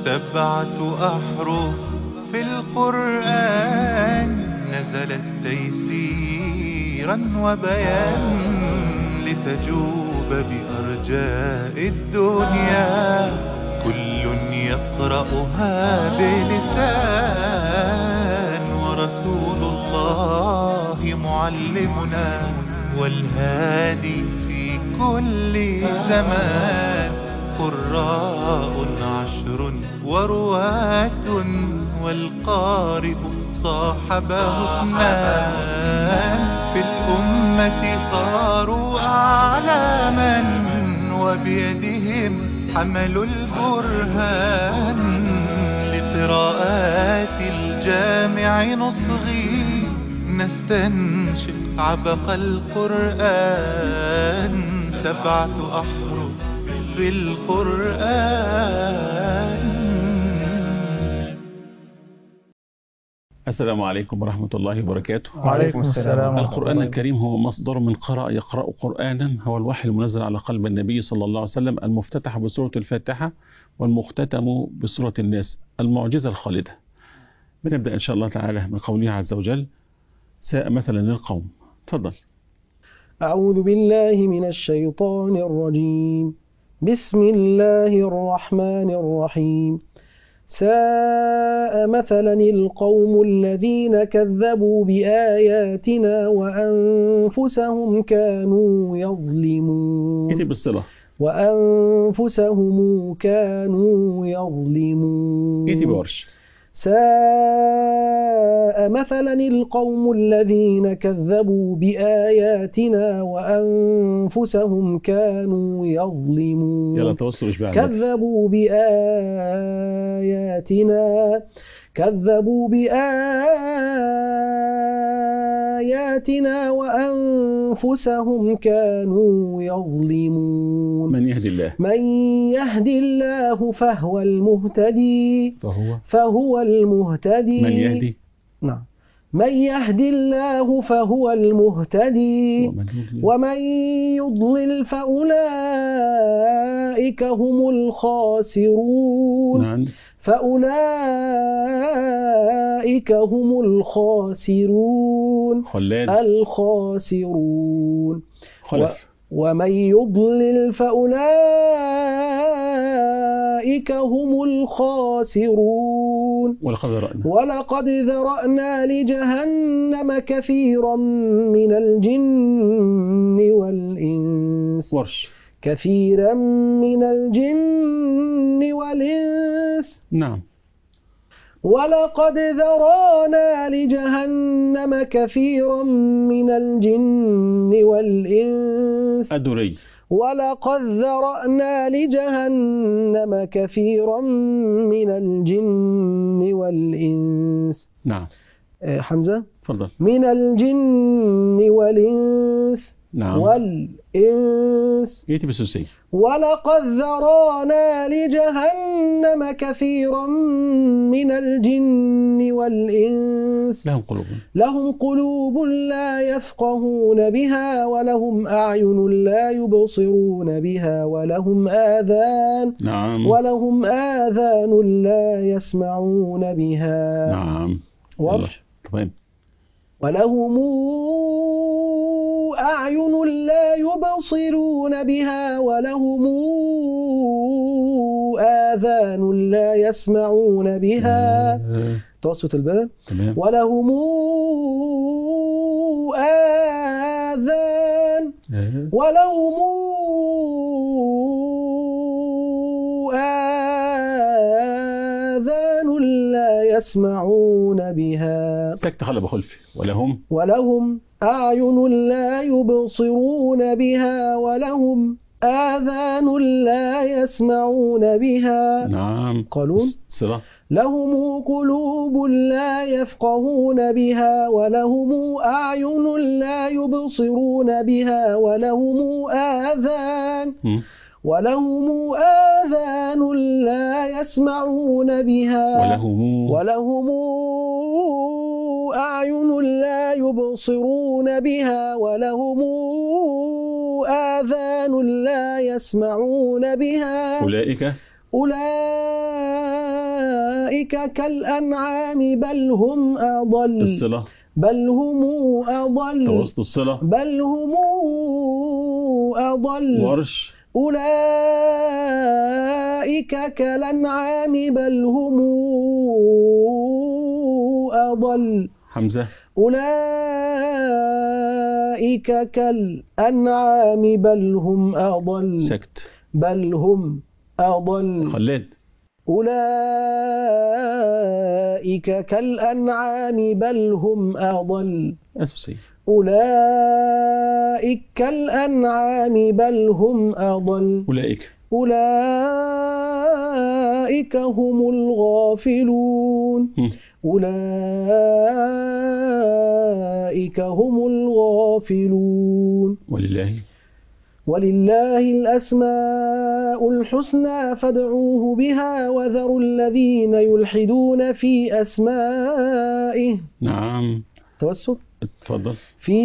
7 أحرف في القرآن نزلت تيسيرا وبيان لتجوب بأرجاء الدنيا، كل يقرأها بلسان، ورسول الله معلمنا والهادي في كل زمان. قراء 10 ورواة والقارئ صاحبه 2، في الأمة صاروا أعلاما وبيدهم حملوا البرهان. لقراءات الجامع نصغي نستنشق عبق القرآن، 7 أحرف في القرآن. السلام عليكم ورحمة الله وبركاته. وعليكم السلام. القرآن الكريم هو مصدر من قرأ يقرأ قرآنا، هو الوحي المنزل على قلب النبي صلى الله عليه وسلم، المفتتح بسورة الفاتحة والمختتم بسورة الناس، المعجزة الخالدة. بنبدأ إن شاء الله تعالى من قوله عز وجل: ساء مثلا للقوم. تفضل. أعوذ بالله من الشيطان الرجيم. بسم الله الرحمن الرحيم. ساء مثلا القوم الذين كذبوا بآياتنا وأنفسهم كانوا يظلمون. إيه بالصلة؟ وأنفسهم كانوا يظلمون. إيه بورش؟ ساء مثلا القوم الذين كذبوا بآياتنا وأنفسهم كانوا يظلمون. يلا توصلوا إيش كذبوا بآياتنا وأنفسهم كانوا يظلمون. من يهدي الله؟ من يهد الله فهو المهتدي. فهو المهتدي. من يهدي؟ نعم. من يهد الله فهو المهتدي، ومن يضلل فأولئك هم الخاسرون. نعم. فأولئك هم الخاسرون. الخاسرون. ومن يضلل فأولئك هم الخاسرون. ولقد ذرأنا لجهنم كثيرا من الجن والإنس. كثيرا من الجن والإنس. نعم. ولقد ذرأنا لجهنم كثيرا من الجن والإنس. أدري. ولقد ذرأنا لجهنم كثيرا من الجن والإنس. نعم. حمزة. تفضل. من الجن والإنس. نعم. والإنس. يأتي بالسوسي. ولقد ذرأنا لجهنم كثيرا من الجن والإنس. لهم قلوب لا يفقهون بها، ولهم أعين لا يبصرون بها، ولهم آذان. نعم. ولهم آذان لا يسمعون بها. نعم. طيب. ولهم أعين لا يبصرون بها، ولهم آذان لا يسمعون بها. توسط البلد. ولهم آذان لا يسمعون بها. سكت خلى بخلفي. ولهم أعين لا يبصرون بها، ولهم آذان لا يسمعون بها. نعم. قالون. لهم قلوب لا يفقهون بها، ولهم أعين لا يبصرون بها، ولهم آذان لا يسمعون بها. ولهم أعين لا يبصرون بها، ولهم آذان لا يسمعون بها. أولئك أولئك كالأنعام بل هم أضل. الصلة بل هم أضل. توسط الصلة. بل هم أضل. ورش. أولئك كالأنعام بل هم أضل. حمزة. أولئك كالأنعام بل هم أضل. سكت. بل هم أضل. خلاد. أولئك كالأنعام بل هم أضل. أسوسي. أولئك كالأنعام بل هم أضل. أولئك. أولئك هم الغافلون. أولئك هم الغافلون. ولله الأسماء الحسنى فادعوه بها وذروا الذين يلحدون في أسمائه. نعم. توسط. اتفضل. في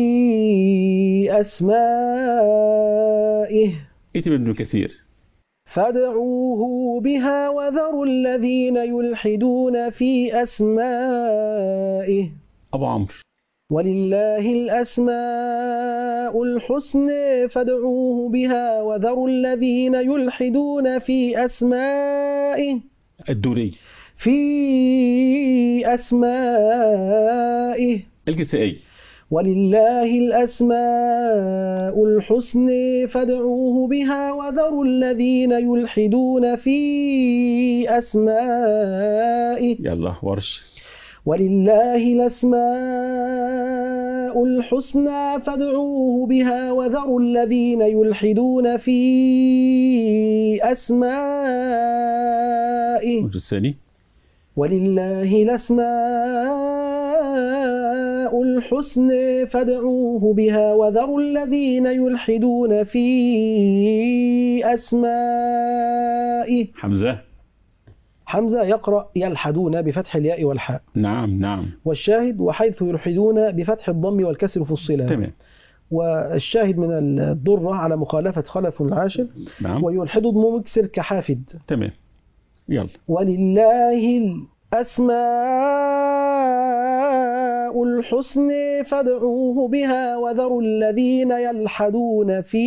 أسمائه. ائتي ابن كثير. فادعوه بها وذروا الذين يلحدون في أسمائه. أبو عمرو. ولله الأسماء الحسنى فادعوه بها وذروا الذين يلحدون في أسمائه. الدوري. في أسمائه. الكسائي. ولله الأسماء الحسنى فادعوه بها وذروا الذين يلحدون في أسمائه. يلا ورش. ولله الأسماء الحسنى فادعوه بها وذروا الذين يلحدون في أسمائه. الثاني. ولله الأسماء الحسنى فادعوه بها وذروا الذين يلحدون في أسمائه. حمزة يقرأ يلحدون بفتح الياء والحاء. نعم. والشاهد وحيث يلحدون بفتح الضم والكسر فصلا. تمام. والشاهد من الضرة على مخالفة خلف العاشر. نعم. ويلحد ضم مكسر كحافد. تمام. يلا. ولله الأسماء الحسنى فادعوه بها وذروا الذين يلحدون في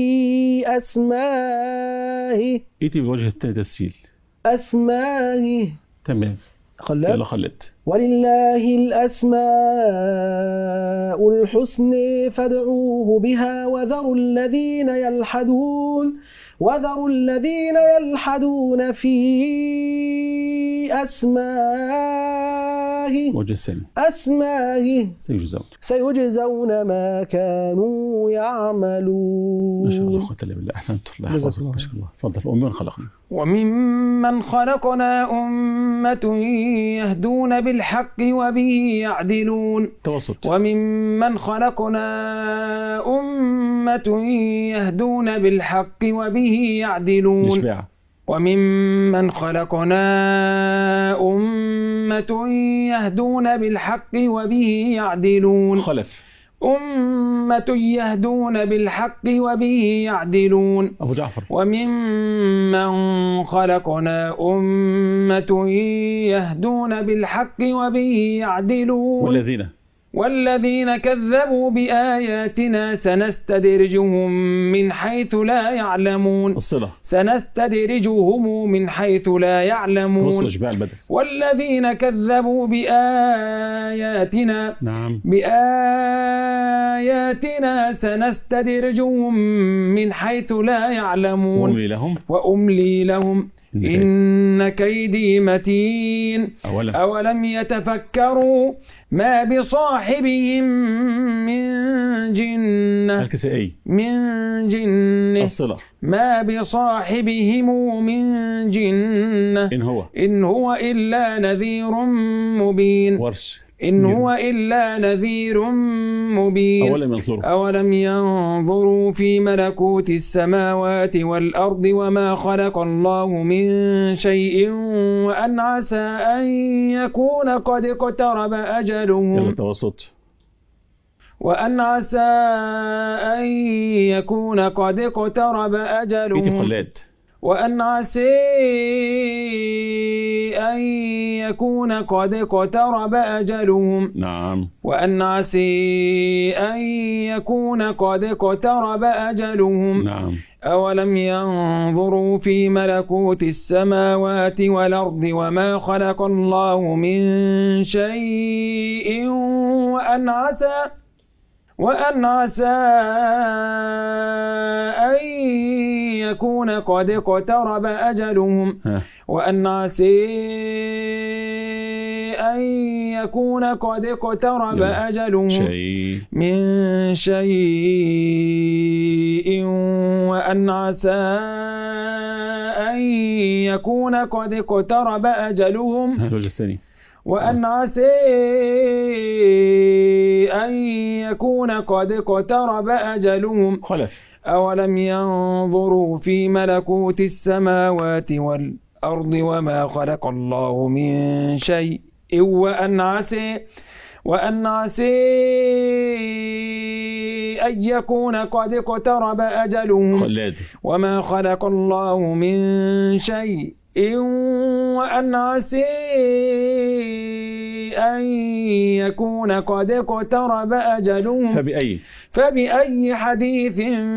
أسمائه. ائتي بوجه التسهيل. أسمائه. تمام. يلا خلت. ولله الأسماء الحسنى فادعوه بها وذروا الذين يلحدون في أسمائه. وجه الثاني. أسمائه. سيجزون ما كانوا يعملون. ما شاء الله قلت بالله. أحسنت. الله يحفظك. ما شاء الله. تفضل. وممن خلقنا أمة يهدون بالحق وبه يعدلون. توسط. وممن خلقنا أمة يهدون بالحق وبه يعدلون. نشبع. وممن خلقنا أمة يهدون بالحق وبه يعدلون. خلف. أمة يهدون بالحق وبه يعدلون. أبو جعفر. وممن خلقنا أمة يهدون بالحق وبه يعدلون. والذين كذبوا بآياتنا سنستدرجهم من حيث لا يعلمون. الصلة. سنستدرجهم من حيث لا يعلمون. والذين كذبوا بآياتنا. نعم. بآياتنا سنستدرجهم من حيث لا يعلمون. وأملي لهم إن كيدي متين. أولم يتفكروا ما بصاحبهم من جنة. من جنة. الصلة. ما بصاحبهم من جنة. إن هو إلا نذير مبين. ورش. إن هو إلا نذير مبين. أولم ينظروا في ملكوت السماوات والأرض وما خلق الله من شيء وأن عسى أن يكون قد اقترب أجلهم. وأن عسى أن يكون قد اقترب أجلهم. وأن عسى أن يكون قد اقترب أجلهم. نعم. وأن عسى أن يكون قد اقترب أجلهم. نعم. أولم ينظروا في ملكوت السماوات والأرض وما خلق الله من شيء وأن عسى أن يكون قد اقترب أجلهم. وأن عسى أن يكون قد اقترب أجلهم من شيء وأن عسى أن يكون قد اقترب أجلهم. وأن عسى أن يكون قد اقترب أجلهم. أولم ينظروا في ملكوت السماوات والأرض وما خلق الله من شيء وأن عسى أن يكون قد اقترب أجلهم وما خلق الله من شيء وأن عسى أن يكون قد اقترب أجلهم. فبأي حديث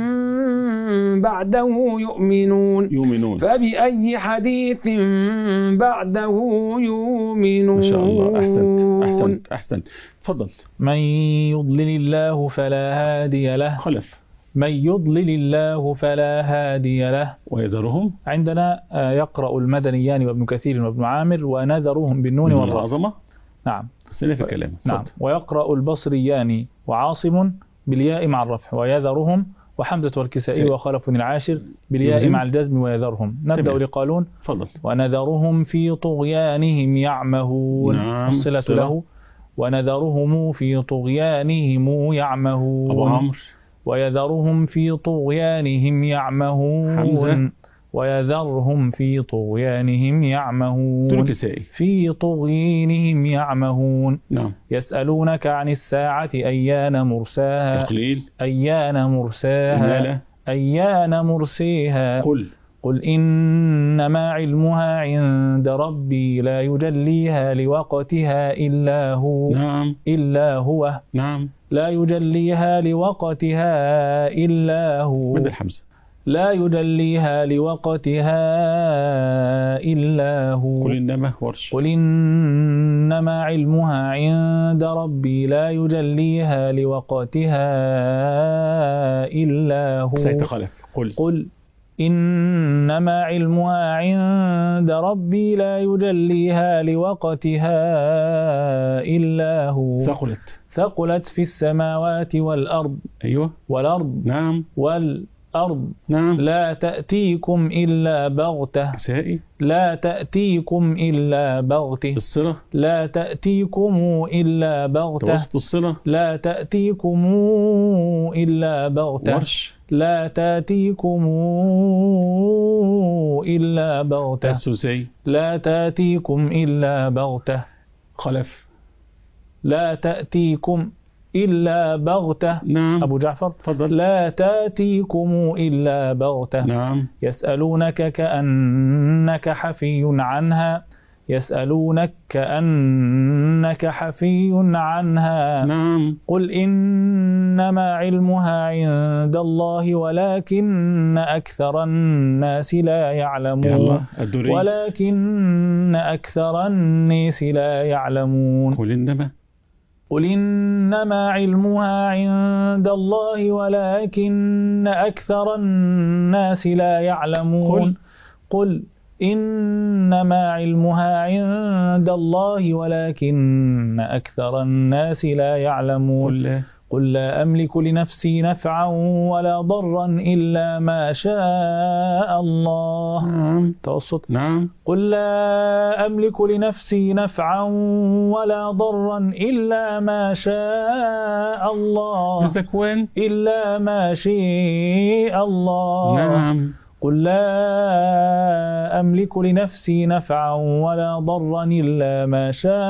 بعده يؤمنون. فبأي حديث بعده يؤمنون. ما شاء الله. أحسنت. تفضل. من يضلل الله فلا هادي له. من يضلل الله فلا هادي له. ويذرهم عندنا يقرأ المدنيان وابن كثير وابن عامر ونذرهم بالنون والراء. نعم. في كلام. نعم. ويقرأ البصريان وعاصم بالياء مع الرفع ويذرهم وحمزة والكسائي وخلف العاشر بالياء مع الجزم ويذرهم. نبدأ لقالون. فضل. ونذرهم في طغيانهم يعمهون. نعم. الصلة له. ونذرهم في طغيانهم يعمهون. أبو عمرو. ويذرهم في طغيانهم يعمهون. حمزة. ويذرهم في طغيانهم يعمهون. في طغيانهم يعمهون. نعم. يسألونك عن الساعة أيان مرساها. تقليل. أيان مرساها. أيان مرسيها. قل إنما علمها عند ربي لا يجليها لوقتها إلا هو. نعم. إلا هو. نعم. لا يجليها لوقتها إلا هو. مد الحمزة. لا يجليها لوقتها إلا هو. قل إنما علمها عند ربي لا يجليها لوقتها إلا هو. قل إنما علمها عند ربي لا يجليها لوقتها إلا هو. ثقلت في السماوات والأرض. والأرض. نعم. والأرض. نعم. لا تأتيكم إلا بغتة. لا تأتيكم إلا بغتة. لا تأتيكم إلا بغتة. لا تأتيكم إلا بغتة. لا تأتيكم إلا بغتة. لا تأتيكم إلا بغتة. لا تأتيكم إلا بغتة. نعم. أبو جعفر. فضل. لا تأتيكم إلا بغتة. نعم. يسألونك كأنك حفي عنها. يسألونك كأنك حفي عنها. نعم. قل إنما علمها عند الله ولكن أكثر الناس لا يعلمون. ولكن أكثر الناس لا يعلمون. قل إنما علمها عند الله ولكن أكثر الناس لا يعلمون. قل إنما علمها عند الله ولكن أكثر الناس لا يعلمون. قل لا أملك لنفسي نفعا ولا ضرا إلا ما شاء الله. توسط. نعم. قل لا أملك لنفسي نفعا ولا ضرا إلا ما شاء الله. إلا ما شاء الله. نعم. قل لا أملك لنفسي نفعا ولا ضرا إلا ما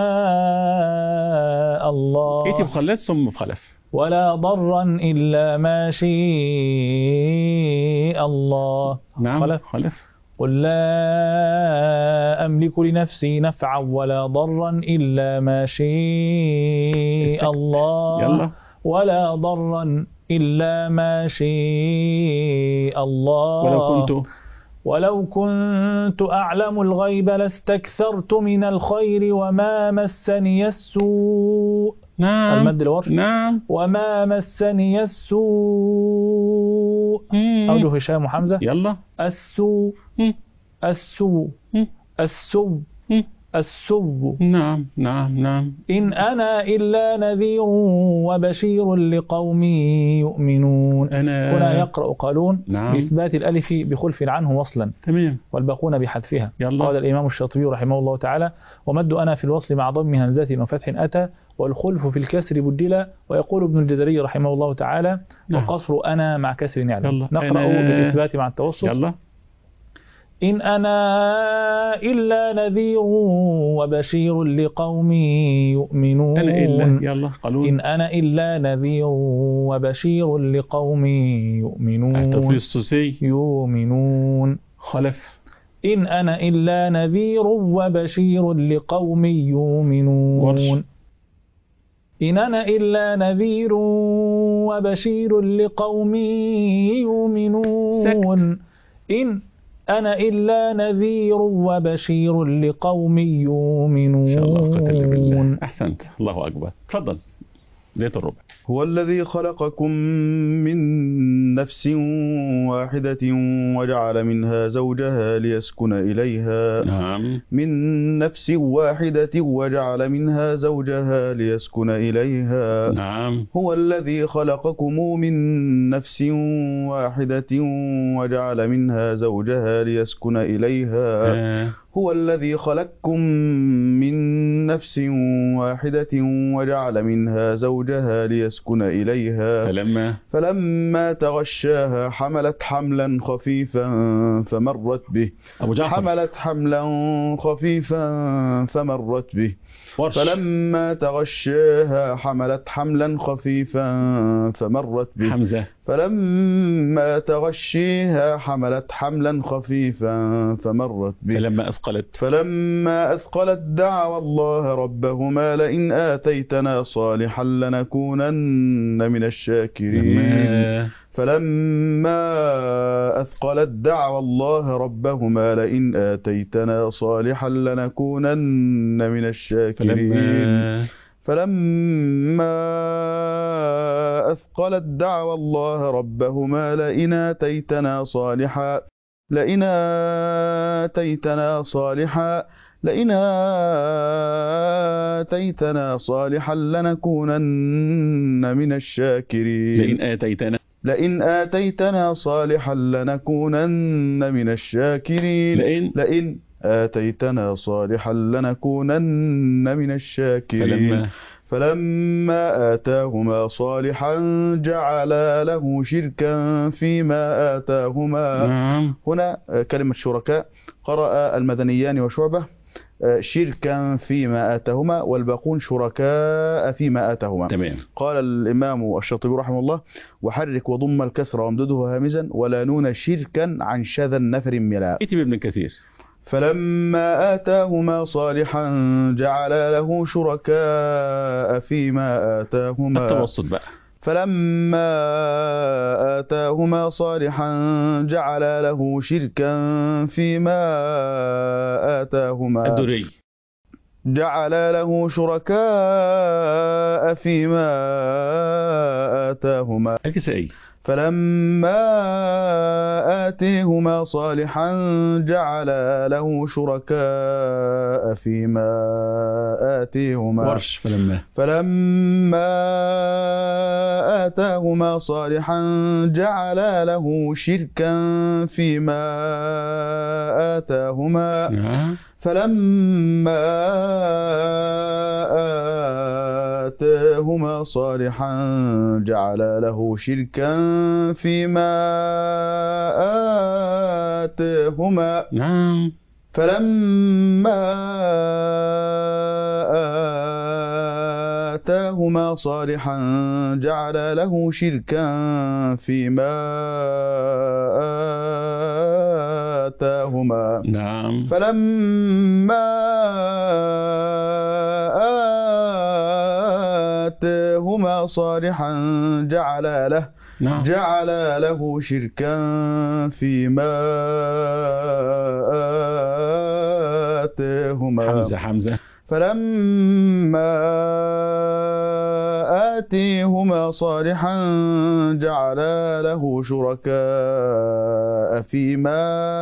شاء الله. إيتي بخلات ثم بخلف. ولا ضرا إلا ما شاء الله. نعم. خلف. قل لا أملك لنفسي نفعا ولا ضرا إلا ما شاء الله يلا. ولا ضرا إلا ما شاء الله ولو كنت أعلم الغيب لاستكثرت من الخير وما مسني السوء. نعم. المد الورش. نعم. وما مسني السوء. أوله هشام وحمزة. يلا. السوء السوء السوء السوء. نعم نعم نعم. إن أنا إلا نذير وبشير لقوم يؤمنون. هنا يقرأ قالون بإثبات الألف بخلف عنه وصلا. تمام. والباقون بحذفها. يلا. قال الإمام الشاطبي رحمه الله تعالى: ومد أنا في الوصل مع ضم همزة وفتح أتى والخلف في الكسر بدلا. ويقول ابن الجزري رحمه الله تعالى: وقصر أنا مع كسر يعلم. نقرأ بالإثبات مع التوسط. يلا. إن أنا إلا نذير وبشير لقوم يؤمنون. أنا إلا. يلا قالون. إن أنا إلا نذير وبشير لقوم يؤمنون. التطويل السوسي. يؤمنون. خلف. إن أنا إلا نذير وبشير لقوم يؤمنون. ورش. إن أنا إلا نذير وبشير لقوم يؤمنون. إن أنا إلا نذير وبشير لقوم يؤمنون. إن شاء الله قتل بالله. أحسنت. الله أكبر. تفضل. ليت الربع. هو الذي خلقكم من نفس واحدة وجعل منها زوجها ليسكن إليها. نعم. من نفس واحدة وجعل منها زوجها ليسكن إليها. نعم. هو الذي خلقكم من نفس واحدة وجعل منها زوجها ليسكن إليها. هو الذي خلقكم من نفس واحدة وجعل منها زوجها ليسكن إليها. فلما تغشاها حملت حملا خفيفا فمرت به. حملت حملا خفيفا فمرت به. فلما تغشاها حملت حملا خفيفا فمرت به. حمزة. فلما تغشيها حملت حملا خفيفا فمرت به. فلما أثقلت دعوا الله ربهما لئن آتيتنا صالحا لنكونن من الشاكرين. فلما أثقلت دعوا الله ربهما لئن آتيتنا صالحا لنكونن من الشاكرين. فلما أثقلت دعوا الله ربهما لئن آتيتنا صالحا لنكونن من الشاكرين. لئن آتيتنا صالحا لنكونن من الشاكرين. لئن آتيتنا صالحا لنكونن من الشاكرين. فلما آتاهما صالحا جعلا له شركا فيما آتاهما. هنا كلمة شركاء قرأ المدنيان وشعبة شركا فيما آتاهما والباقون شركاء فيما آتاهما. تمام. قال الإمام الشاطبي رحمه الله: وحرك وضم الكسر وامدده هامزا ولا نون شركا عن شذا النفر ملا. اتب ابن كثير. فلما آتاهما صالحا جعل له شركاء فيما آتاهما. التوسط بقى. فلما آتاهما صالحا جعل له شركا فيما آتاهما. الدري. جعل له شركاء فيما آتاهما. الكسائي. فلما آتيهما صالحا جعل له شركاء فيما آتيهما. ورش. فلما آتاهما صالحا جعل له شركا فيما آتاهما. فلما آتاهما صالحا جعل له شركا فيما آتاهما. فلما آتاهما صالحا جعل له شركا فيما آتاهما نعم. فلما آتاهما صالحا جعل له شركا فيما آتاهما حمزة فلما آتيهما صالحا جعل له شركاء فيما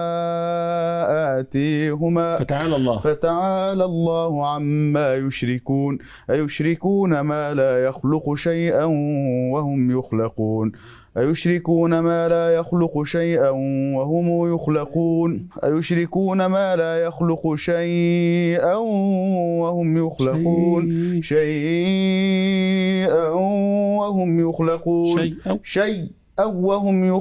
آتيهما فتعالى الله عما يشركون أيشركون ما لا يخلق شيئا وهم يخلقون أيشركون ما لا يخلق شيئا وهم يخلقون أيشركون ما لا يخلق شيئا وهم يخلقون شيئا وهم يخلقون شيئا وهم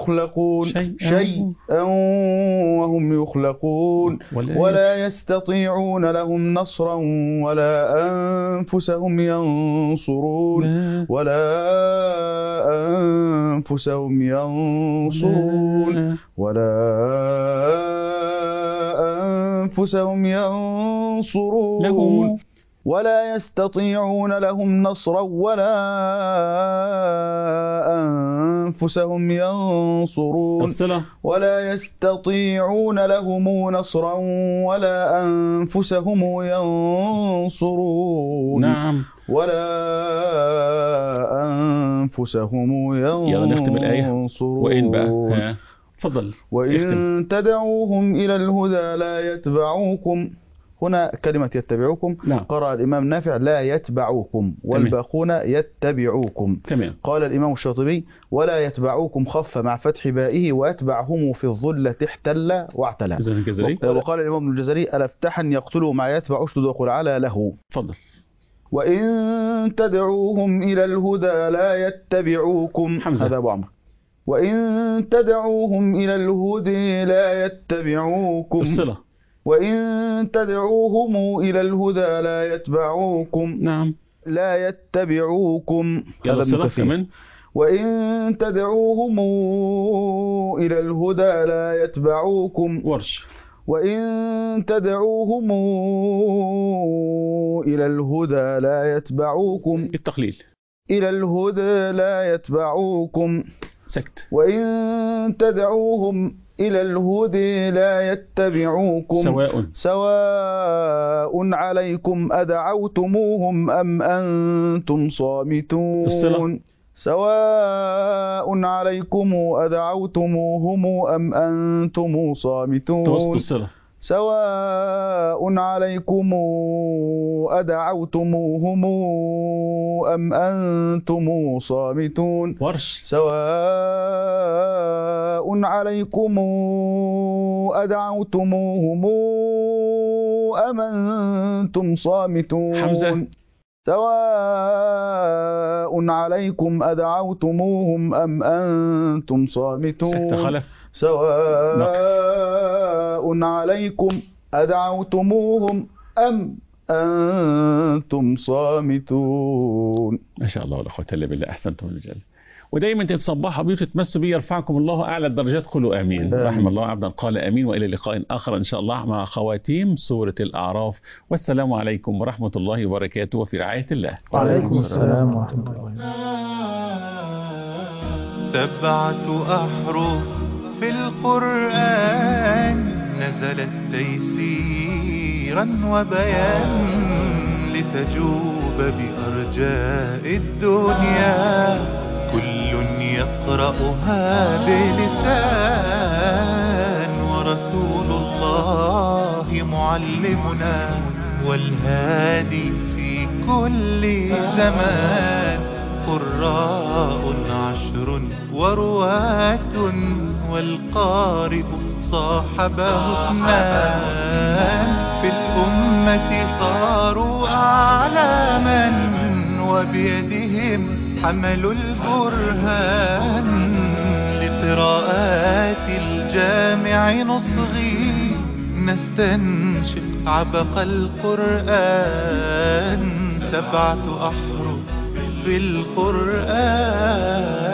يخلقون ولا يستطيعون لهم نصرا ولا أنفسهم ينصرون ولا يستطيعون لهم نصرا ولا أنفسهم ينصرون ولا يستطيعون لهم نصرا ولا أنفسهم ينصرون نعم. ولا أنفسهم ينصرون. يلا نختم الآية. وإن بقى تفضل. وإن تدعوهم إلى الهدى لا يتبعوكم. هنا كلمة يتبعوكم قرأ الإمام نافع لا يتبعوكم والباقون يتبعوكم. قال الإمام الشاطبي ولا يتبعوكم خف مع فتح بائه ويتبعهم في الظلة احتل واعتلى. وقال الإمام ابن الجزري ألفتحا يقتلوا مع يتبع أشدد وقل على له. فضل. وإن تدعوهم إلى الهدى لا يتبعوكم. هذا أبو عمرو. وإن تدعوهم إلى الهدى لا يتبعوكم. الصلة. وإن تدعوهم إلى الهدى لا يتبعوكم. نعم. لا يتبعوكم. هذا ابن كثير. وإن تدعوهم إلى الهدى لا يتبعوكم. ورش. وإن تدعوهم إلى الهدى لا يتبعوكم. التقليل. إلى الهدى لا يتبعوكم. سكت. وإن تدعوهم إلى الهدى لا يتبعوكم. سواء عليكم أدعوتموهم أم أنتم صامتون. الصلة. سواء عليكم أدعوتموهم أم أنتم صامتون. توسط الصلة. سواء عليكم أدعوتموهم أم أنتم صامتون. ورش. سواء عليكم أدعوتموهم أم أنتم صامتون. حمزة. سواء عليكم أدعوتموهم أم أنتم صامتون. سواء عليكم أدعوتموهم أم أنتم صامتون. ما شاء الله ولا قوة إلا بالله. أحسنتم الرجال. ودايما تتصبحوا بيه وتتمسوا بيه يرفعكم الله أعلى الدرجات. قولوا آمين. رحم الله عبدا قال آمين. وإلى لقاء آخر إن شاء الله مع خواتيم سورة الأعراف. والسلام عليكم ورحمة الله وبركاته وفي رعاية الله. وعليكم السلام ورحمة الله. 7 أحرف في القرآن نزلت تيسيرا وبيان لتجوب بأرجاء الدنيا كل يقرأها بلسان ورسول الله معلمنا والهادي في كل زمان قراء 10 ورواة والقارئ صاحبه 2 في الأمة صاروا أعلاما وبيدهم حملوا البرهان لقراءات الجامع نصغي نستنشق عبق القرآن 7 أحرف في القرآن